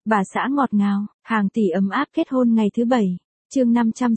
Bà xã ngọt ngào, hàng tỷ ấm áp kết hôn ngày thứ 7. Chương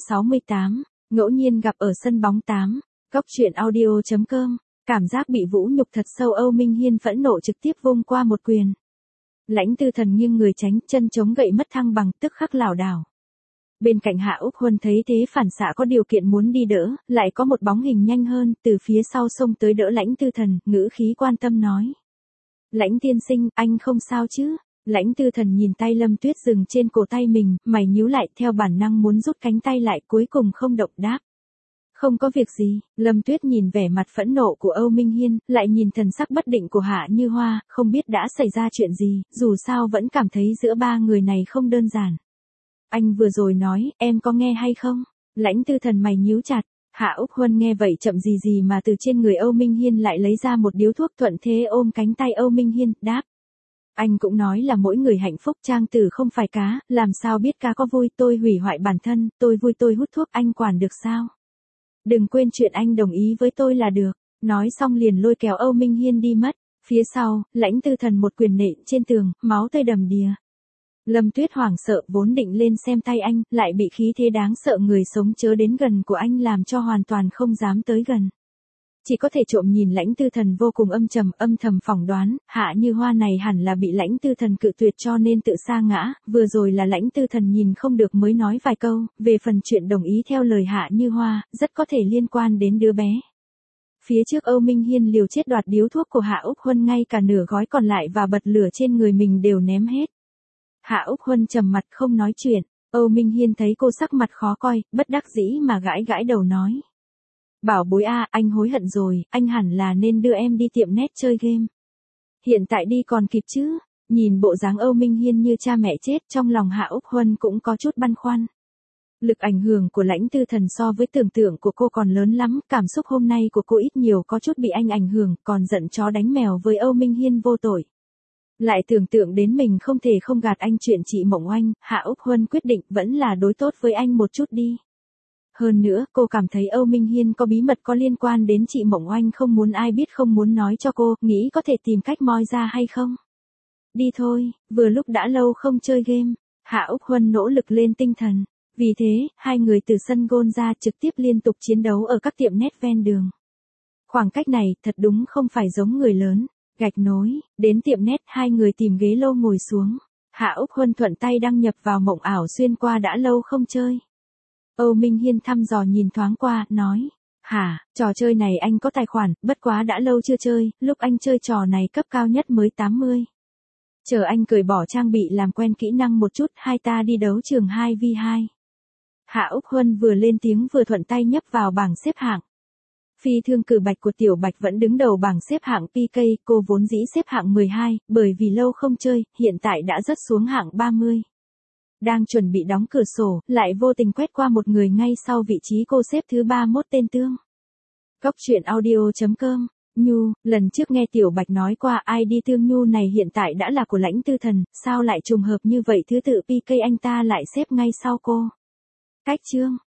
568, ngẫu nhiên gặp ở sân bóng 8. Góc truyện audio.com. Cảm giác bị vũ nhục thật sâu, Âu Minh Hiên phẫn nộ trực tiếp vung qua một quyền. Lãnh Tư Thần nghiêng người tránh, chân chống gậy mất thăng bằng, tức khắc lảo đảo. Bên cạnh Hạ Úc Huân thấy thế phản xạ có điều kiện muốn đi đỡ, lại có một bóng hình nhanh hơn, từ phía sau xông tới đỡ Lãnh Tư Thần, ngữ khí quan tâm nói. Lãnh tiên sinh, anh không sao chứ? Lãnh Tư Thần nhìn tay Lâm Tuyết dừng trên cổ tay mình, mày nhíu lại, theo bản năng muốn rút cánh tay lại, cuối cùng không động đáp. Không có việc gì. Lâm Tuyết nhìn vẻ mặt phẫn nộ của Âu Minh Hiên, lại nhìn thần sắc bất định của Hạ Như Hoa, không biết đã xảy ra chuyện gì, dù sao vẫn cảm thấy giữa ba người này không đơn giản. Anh vừa rồi nói, em có nghe hay không? Lãnh Tư Thần mày nhíu chặt. Hạ Úc Huân nghe vậy chậm gì mà từ trên người Âu Minh Hiên lại lấy ra một điếu thuốc, thuận thế ôm cánh tay Âu Minh Hiên, đáp. Anh cũng nói là mỗi người hạnh phúc, trang tử không phải cá, làm sao biết cá có vui, tôi hủy hoại bản thân, tôi vui tôi hút thuốc, anh quản được sao? Đừng quên chuyện anh đồng ý với tôi là được. Nói xong liền lôi kéo Âu Minh Hiên đi mất. Phía sau, Lãnh Tư Thần một quyền nện trên tường, máu tươi đầm đìa. Lâm Tuyết hoảng sợ, vốn định lên xem tay anh, lại bị khí thế đáng sợ người sống chớ đến gần của anh làm cho hoàn toàn không dám tới gần. Chỉ có thể trộm nhìn Lãnh Tư Thần vô cùng âm thầm phỏng đoán, Hạ Như Hoa này hẳn là bị Lãnh Tư Thần cự tuyệt cho nên tự sa ngã, vừa rồi là Lãnh Tư Thần nhìn không được mới nói vài câu, về phần chuyện đồng ý theo lời Hạ Như Hoa, rất có thể liên quan đến đứa bé. Phía trước Âu Minh Hiên liều chết đoạt điếu thuốc của Hạ Úc Huân, ngay cả nửa gói còn lại và bật lửa trên người mình đều ném hết. Hạ Úc Huân trầm mặt không nói chuyện, Âu Minh Hiên thấy cô sắc mặt khó coi, bất đắc dĩ mà gãi đầu nói. Bảo bối a, anh hối hận rồi, anh hẳn là nên đưa em đi tiệm net chơi game. Hiện tại đi còn kịp chứ? Nhìn bộ dáng Âu Minh Hiên như cha mẹ chết, trong lòng Hạ Úc Huân cũng có chút băn khoăn. Lực ảnh hưởng của Lãnh Tư Thần so với tưởng tượng của cô còn lớn lắm, cảm xúc hôm nay của cô ít nhiều có chút bị anh ảnh hưởng, còn giận chó đánh mèo với Âu Minh Hiên vô tội. Lại tưởng tượng đến mình không thể không gạt anh chuyện chị Mộng Oanh, Hạ Úc Huân quyết định vẫn là đối tốt với anh một chút đi. Hơn nữa, cô cảm thấy Âu Minh Hiên có bí mật có liên quan đến chị Mộng Oanh không muốn ai biết, không muốn nói cho cô, nghĩ có thể tìm cách moi ra hay không? Đi thôi, vừa lúc đã lâu không chơi game. Hạ Úc Huân nỗ lực lên tinh thần. Vì thế, hai người từ sân golf ra trực tiếp liên tục chiến đấu ở các tiệm net ven đường. Khoảng cách này thật đúng không phải giống người lớn. Gạch nối, đến tiệm net hai người tìm ghế lô ngồi xuống. Hạ Úc Huân thuận tay đăng nhập vào mộng ảo xuyên qua đã lâu không chơi. Âu Minh Hiên thăm dò nhìn thoáng qua, nói. Hả, trò chơi này anh có tài khoản, bất quá đã lâu chưa chơi, lúc anh chơi trò này cấp cao nhất mới 80. Chờ anh cởi bỏ trang bị làm quen kỹ năng một chút, hai ta đi đấu trường 2v2. Hạ Úc Huân vừa lên tiếng vừa thuận tay nhấp vào bảng xếp hạng. Phi Thương Cử Bạch của Tiểu Bạch vẫn đứng đầu bảng xếp hạng PK, cô vốn dĩ xếp hạng 12, bởi vì lâu không chơi, hiện tại đã rớt xuống hạng 30. Đang chuẩn bị đóng cửa sổ, lại vô tình quét qua một người ngay sau vị trí cô xếp thứ 31 tên Tương. Góc truyện audio.com. Nhu, lần trước nghe Tiểu Bạch nói qua ID Tương Nhu này hiện tại đã là của Lãnh Tư Thần, sao lại trùng hợp như vậy, thứ tự PK anh ta lại xếp ngay sau cô. Cách chương.